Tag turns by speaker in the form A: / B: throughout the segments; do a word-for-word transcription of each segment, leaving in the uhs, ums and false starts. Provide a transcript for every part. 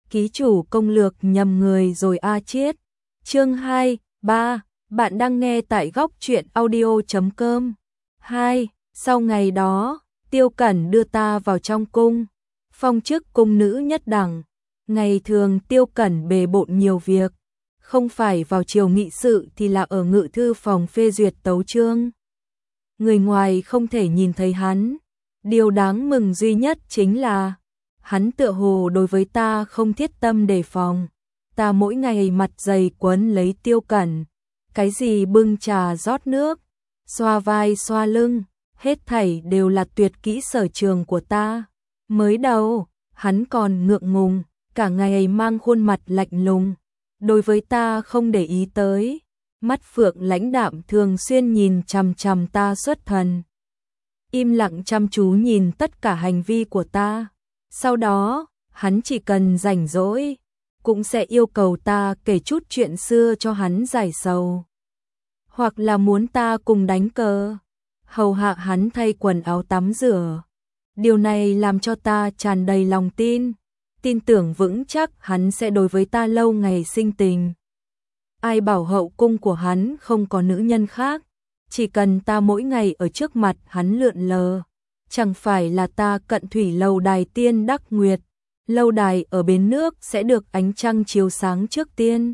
A: ký chủ công lược nhầm người rồi a chiết. Chương hai, ba, bạn đang nghe tại góc truyện audio chấm com. hai. Sau ngày đó, Tiêu Cẩn đưa ta vào trong cung, phong chức cung nữ nhất đẳng. Ngày thường Tiêu Cẩn bề bộn nhiều việc, không phải vào triều nghị sự thì là ở ngự thư phòng phê duyệt tấu chương. Người ngoài không thể nhìn thấy hắn. Điều đáng mừng duy nhất chính là hắn tựa hồ đối với ta không thiết tâm đề phòng. Ta mỗi ngày mặt dày quấn lấy Tiêu Cẩn, cái gì bưng trà rót nước, xoa vai xoa lưng, hết thảy đều là tuyệt kỹ sở trường của ta. Mới đầu, hắn còn ngượng ngùng, cả ngày mang khuôn mặt lạnh lùng, đối với ta không để ý tới. Mắt phượng lãnh đạm thường xuyên nhìn chằm chằm ta xuất thần, im lặng chăm chú nhìn tất cả hành vi của ta. Sau đó, hắn chỉ cần rảnh rỗi, cũng sẽ yêu cầu ta kể chút chuyện xưa cho hắn giải sầu, hoặc là muốn ta cùng đánh cờ, hầu hạ hắn thay quần áo tắm rửa. Điều này làm cho ta tràn đầy lòng tin, tin tưởng vững chắc hắn sẽ đối với ta lâu ngày sinh tình. Ai bảo hậu cung của hắn không có nữ nhân khác, chỉ cần ta mỗi ngày ở trước mặt hắn lượn lờ, chẳng phải là ta cận thủy lâu đài tiên đắc nguyệt, lâu đài ở bến nước sẽ được ánh trăng chiếu sáng trước tiên.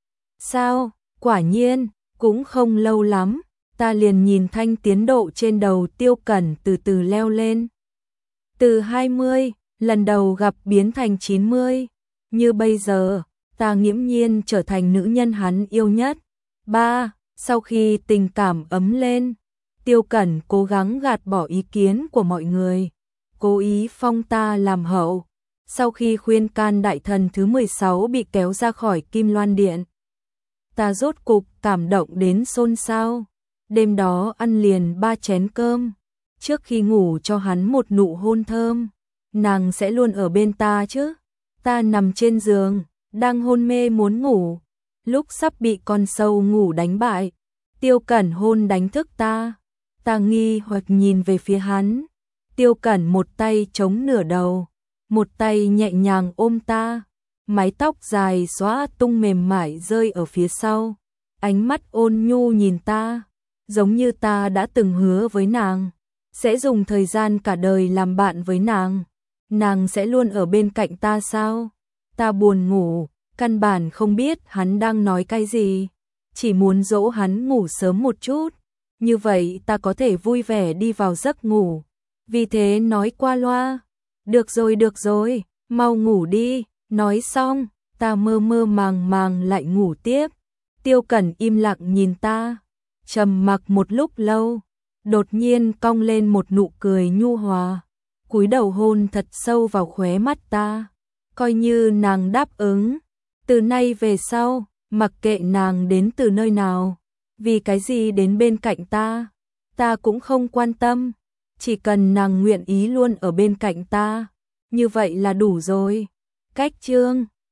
A: Sao, quả nhiên, cũng không lâu lắm, ta liền nhìn thanh tiến độ trên đầu Tiêu Cẩn từ từ leo lên. Từ hai mươi, lần đầu gặp biến thành chín mươi, như bây giờ, ta nghiễm nhiên trở thành nữ nhân hắn yêu nhất. ba. Sau khi tình cảm ấm lên, Tiêu Cẩn cố gắng gạt bỏ ý kiến của mọi người, cố ý phong ta làm hậu. Sau khi khuyên can đại thần thứ mười sáu bị kéo ra khỏi Kim Loan Điện, ta rốt cục cảm động đến xôn xao. Đêm đó ăn liền ba chén cơm, trước khi ngủ cho hắn một nụ hôn thơm. Nàng sẽ luôn ở bên ta chứ? Ta nằm trên giường, đang hôn mê muốn ngủ, lúc sắp bị con sâu ngủ đánh bại, Tiêu Cẩn hôn đánh thức ta. Ta nghi hoặc nhìn về phía hắn, Tiêu Cẩn một tay chống nửa đầu, một tay nhẹ nhàng ôm ta, mái tóc dài xõa tung mềm mại rơi ở phía sau, ánh mắt ôn nhu nhìn ta, giống như ta đã từng hứa với nàng, sẽ dùng thời gian cả đời làm bạn với nàng. Nàng sẽ luôn ở bên cạnh ta sao? Ta buồn ngủ, căn bản không biết hắn đang nói cái gì, chỉ muốn dỗ hắn ngủ sớm một chút, như vậy ta có thể vui vẻ đi vào giấc ngủ. Vì thế nói qua loa, được rồi được rồi, mau ngủ đi. Nói xong, ta mơ mơ màng màng lại ngủ tiếp. Tiêu Cẩn im lặng nhìn ta, trầm mặc một lúc lâu, đột nhiên cong lên một nụ cười nhu hòa, cúi đầu hôn thật sâu vào khóe mắt ta, coi như nàng đáp ứng. Từ nay về sau, mặc kệ nàng đến từ nơi nào, vì cái gì đến bên cạnh ta, ta cũng không quan tâm, chỉ cần nàng nguyện ý luôn ở bên cạnh ta, như vậy là đủ rồi. Cách chương